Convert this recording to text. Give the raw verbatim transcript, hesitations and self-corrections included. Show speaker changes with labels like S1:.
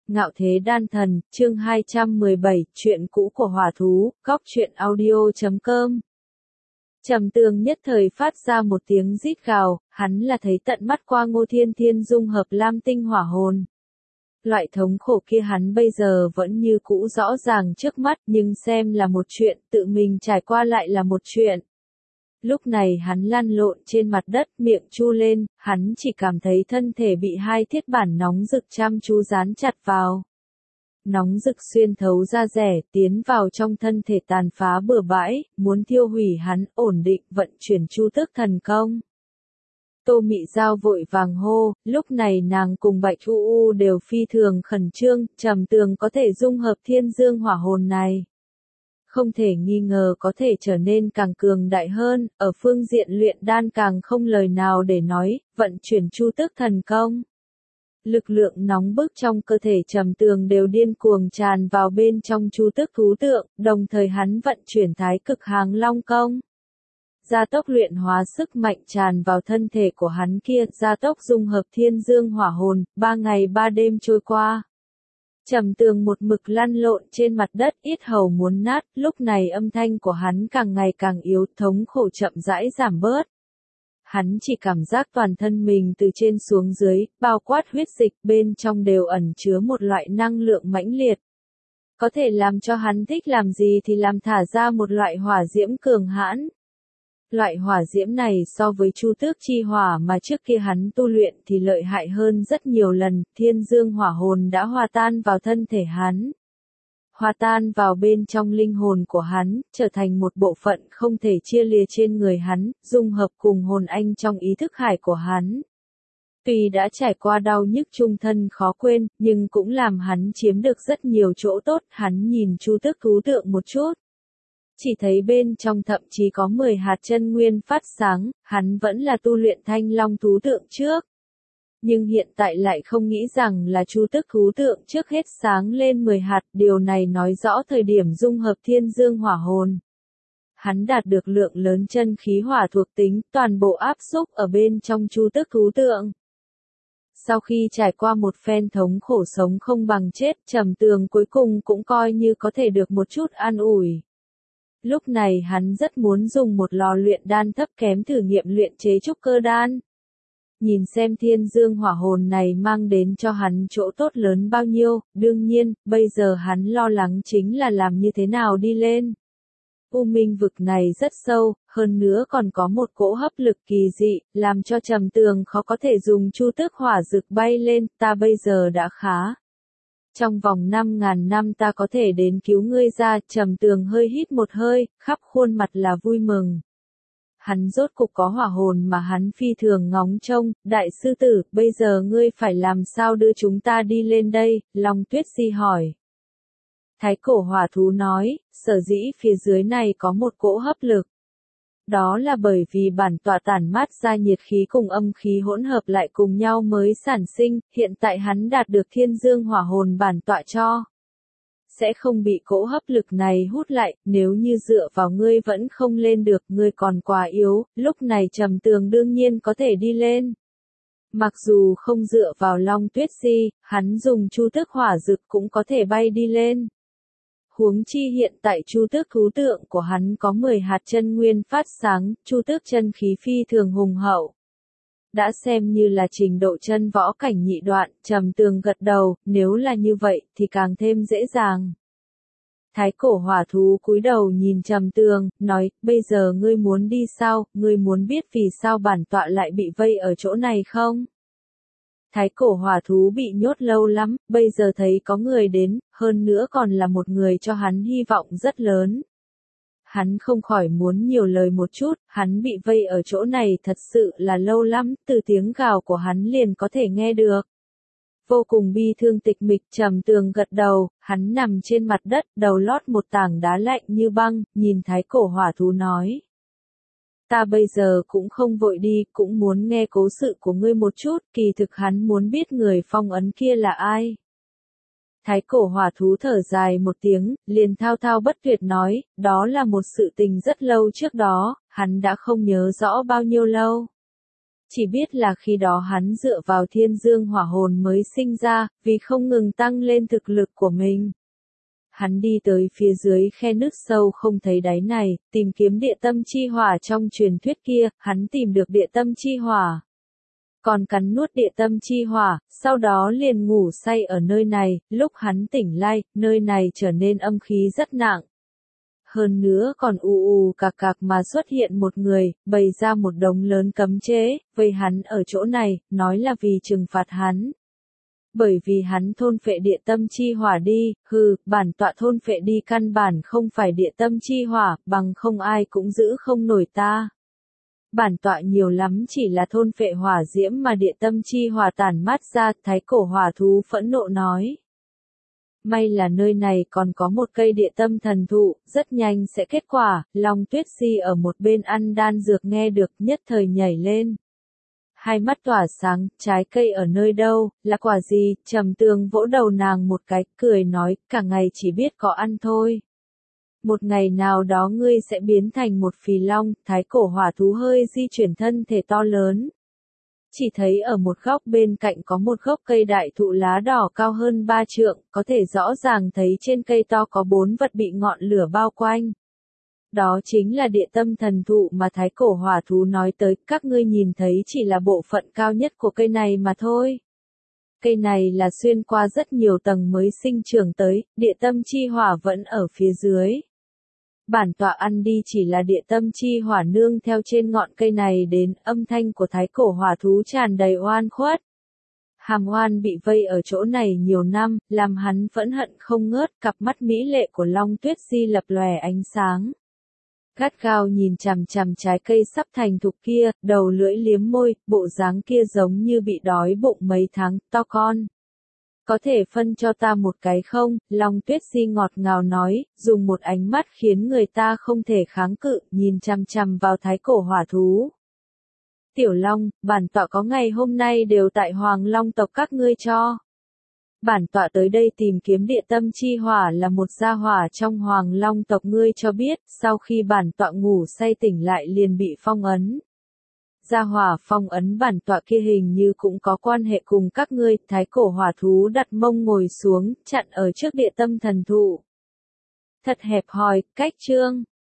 S1: Ngạo Thế Đan Thần, chương hai trăm mười bảy, chuyện cũ của hỏa thú, góc truyện audio chấm com. Trầm Tường nhất thời phát ra một tiếng rít gào, hắn là thấy tận mắt qua Ngô Thiên Thiên dung hợp lam tinh hỏa hồn. Loại thống khổ kia hắn bây giờ vẫn như cũ rõ ràng trước mắt, nhưng xem là một chuyện, tự mình trải qua lại là một chuyện. Lúc này hắn lăn lộn trên mặt đất, miệng chu lên, hắn chỉ cảm thấy thân thể bị hai thiết bản nóng rực chăm chú dán chặt vào. Nóng rực xuyên thấu ra rẻ, tiến vào trong thân thể tàn phá bừa bãi, muốn tiêu hủy hắn, ổn định vận chuyển chu tước thần công. Tô Mị Giao vội vàng hô, lúc này nàng cùng Bạch U U đều phi thường khẩn trương, Trầm Tường có thể dung hợp thiên dương hỏa hồn này. Không thể nghi ngờ có thể trở nên càng cường đại hơn, ở phương diện luyện đan càng không lời nào để nói, vận chuyển chu tước thần công. Lực lượng nóng bức trong cơ thể Trầm Tường đều điên cuồng tràn vào bên trong chu tước thú tượng, đồng thời hắn vận chuyển thái cực hàng long công. Gia tốc luyện hóa sức mạnh tràn vào thân thể của hắn kia, gia tốc dung hợp thiên dương hỏa hồn, ba ngày ba đêm trôi qua. Trầm Tường một mực lăn lộn trên mặt đất, yết hầu muốn nát, lúc này âm thanh của hắn càng ngày càng yếu, thống khổ chậm rãi giảm bớt. Hắn chỉ cảm giác toàn thân mình từ trên xuống dưới, bao quát huyết dịch bên trong đều ẩn chứa một loại năng lượng mãnh liệt. Có thể làm cho hắn thích làm gì thì làm, thả ra một loại hỏa diễm cường hãn. Loại hỏa diễm này so với chu tước chi hỏa mà trước kia hắn tu luyện thì lợi hại hơn rất nhiều lần, thiên dương hỏa hồn đã hòa tan vào thân thể hắn. Hòa tan vào bên trong linh hồn của hắn, trở thành một bộ phận không thể chia lìa trên người hắn, dung hợp cùng hồn anh trong ý thức hải của hắn. Tuy đã trải qua đau nhức chung thân khó quên, nhưng cũng làm hắn chiếm được rất nhiều chỗ tốt, hắn nhìn chu tước thú tượng một chút. Chỉ thấy bên trong thậm chí có mười hạt chân nguyên phát sáng, hắn vẫn là tu luyện thanh long thú tượng trước. Nhưng hiện tại lại không nghĩ rằng là chu tước thú tượng trước hết sáng lên mười hạt, điều này nói rõ thời điểm dung hợp thiên dương hỏa hồn. Hắn đạt được lượng lớn chân khí hỏa thuộc tính, toàn bộ áp xúc ở bên trong chu tước thú tượng. Sau khi trải qua một phen thống khổ sống không bằng chết, Trầm Tường cuối cùng cũng coi như có thể được một chút an ủi. Lúc này hắn rất muốn dùng một lò luyện đan thấp kém thử nghiệm luyện chế trúc cơ đan. Nhìn xem thiên dương hỏa hồn này mang đến cho hắn chỗ tốt lớn bao nhiêu, đương nhiên, bây giờ hắn lo lắng chính là làm như thế nào đi lên. U minh vực này rất sâu, hơn nữa còn có một cỗ hấp lực kỳ dị, làm cho Trầm Tường khó có thể dùng chu tước hỏa dực bay lên, ta bây giờ đã khá. Trong vòng năm ngàn năm ta có thể đến cứu ngươi ra, Trầm Tường hơi hít một hơi, khắp khuôn mặt là vui mừng. Hắn rốt cục có hỏa hồn mà hắn phi thường ngóng trông, đại sư tử, bây giờ ngươi phải làm sao đưa chúng ta đi lên đây, Long Tuyết Di hỏi. Thái cổ hỏa thú nói, sở dĩ phía dưới này có một cỗ hấp lực. Đó là bởi vì bản tọa tản mát ra nhiệt khí cùng âm khí hỗn hợp lại cùng nhau mới sản sinh, hiện tại hắn đạt được thiên dương hỏa hồn bản tọa cho. Sẽ không bị cỗ hấp lực này hút lại, nếu như dựa vào ngươi vẫn không lên được, ngươi còn quá yếu, lúc này Trầm Tường đương nhiên có thể đi lên. Mặc dù không dựa vào Long Tuyết Di, hắn dùng chu tước hỏa dực cũng có thể bay đi lên. Huống chi hiện tại chu tước thú tượng của hắn có mười hạt chân nguyên phát sáng, chu tước chân khí phi thường hùng hậu. Đã xem như là trình độ chân võ cảnh nhị đoạn, Trầm Tường gật đầu, nếu là như vậy thì càng thêm dễ dàng. Thái cổ hỏa thú cúi đầu nhìn Trầm Tường, nói, bây giờ ngươi muốn đi sao, ngươi muốn biết vì sao bản tọa lại bị vây ở chỗ này không? Thái cổ hỏa thú bị nhốt lâu lắm, bây giờ thấy có người đến, hơn nữa còn là một người cho hắn hy vọng rất lớn. Hắn không khỏi muốn nhiều lời một chút, hắn bị vây ở chỗ này thật sự là lâu lắm, từ tiếng gào của hắn liền có thể nghe được. Vô cùng bi thương tịch mịch, Trầm Tường gật đầu, hắn nằm trên mặt đất, đầu lót một tảng đá lạnh như băng, nhìn thái cổ hỏa thú nói. Ta bây giờ cũng không vội đi, cũng muốn nghe cố sự của ngươi một chút, kỳ thực hắn muốn biết người phong ấn kia là ai. Thái cổ hỏa thú thở dài một tiếng, liền thao thao bất tuyệt nói, đó là một sự tình rất lâu trước đó, hắn đã không nhớ rõ bao nhiêu lâu. Chỉ biết là khi đó hắn dựa vào thiên dương hỏa hồn mới sinh ra, vì không ngừng tăng lên thực lực của mình. Hắn đi tới phía dưới khe nước sâu không thấy đáy này, tìm kiếm địa tâm chi hỏa trong truyền thuyết kia, hắn tìm được địa tâm chi hỏa. Còn cắn nuốt địa tâm chi hỏa, sau đó liền ngủ say ở nơi này, lúc hắn tỉnh lại, nơi này trở nên âm khí rất nặng. Hơn nữa còn ù ù cạc cạc mà xuất hiện một người, bày ra một đống lớn cấm chế, vây hắn ở chỗ này, nói là vì trừng phạt hắn. Bởi vì hắn thôn phệ địa tâm chi hỏa đi, hừ, bản tọa thôn phệ đi căn bản không phải địa tâm chi hỏa, bằng không ai cũng giữ không nổi ta. Bản tọa nhiều lắm chỉ là thôn phệ hỏa diễm mà địa tâm chi hỏa tản mát ra, thái cổ hỏa thú phẫn nộ nói. May là nơi này còn có một cây địa tâm thần thụ, rất nhanh sẽ kết quả, Long Tuyết Di ở một bên ăn đan dược nghe được nhất thời nhảy lên. Hai mắt tỏa sáng, trái cây ở nơi đâu, là quả gì, Trầm Tường vỗ đầu nàng một cái, cười nói, cả ngày chỉ biết có ăn thôi. Một ngày nào đó ngươi sẽ biến thành một phì long, thái cổ hỏa thú hơi di chuyển thân thể to lớn. Chỉ thấy ở một góc bên cạnh có một gốc cây đại thụ lá đỏ cao hơn ba trượng, có thể rõ ràng thấy trên cây to có bốn vật bị ngọn lửa bao quanh. Đó chính là địa tâm thần thụ mà thái cổ hỏa thú nói tới, các ngươi nhìn thấy chỉ là bộ phận cao nhất của cây này mà thôi. Cây này là xuyên qua rất nhiều tầng mới sinh trưởng tới, địa tâm chi hỏa vẫn ở phía dưới. Bản tọa ăn đi chỉ là địa tâm chi hỏa nương theo trên ngọn cây này đến, âm thanh của thái cổ hỏa thú tràn đầy oan khuất. Hàm Oan bị vây ở chỗ này nhiều năm, làm hắn phẫn hận không ngớt, cặp mắt mỹ lệ của Long Tuyết Di lập lòe ánh sáng. Gắt gao nhìn chằm chằm trái cây sắp thành thục kia, đầu lưỡi liếm môi, bộ dáng kia giống như bị đói bụng mấy tháng, to con. Có thể phân cho ta một cái không? Long Tuyết Di ngọt ngào nói, dùng một ánh mắt khiến người ta không thể kháng cự, nhìn chằm chằm vào thái cổ hỏa thú. Tiểu Long, bản tọa có ngày hôm nay đều tại Hoàng Long tộc các ngươi cho. Bản tọa tới đây tìm kiếm địa tâm chi hỏa là một gia hỏa trong Hoàng Long tộc ngươi cho biết, sau khi bản tọa ngủ say tỉnh lại liền bị phong ấn. Gia hỏa phong ấn bản tọa kia hình như cũng có quan hệ cùng các ngươi, thái cổ hỏa thú đặt mông ngồi xuống, chặn ở trước địa tâm thần thụ. Thật hẹp hòi, cách chương.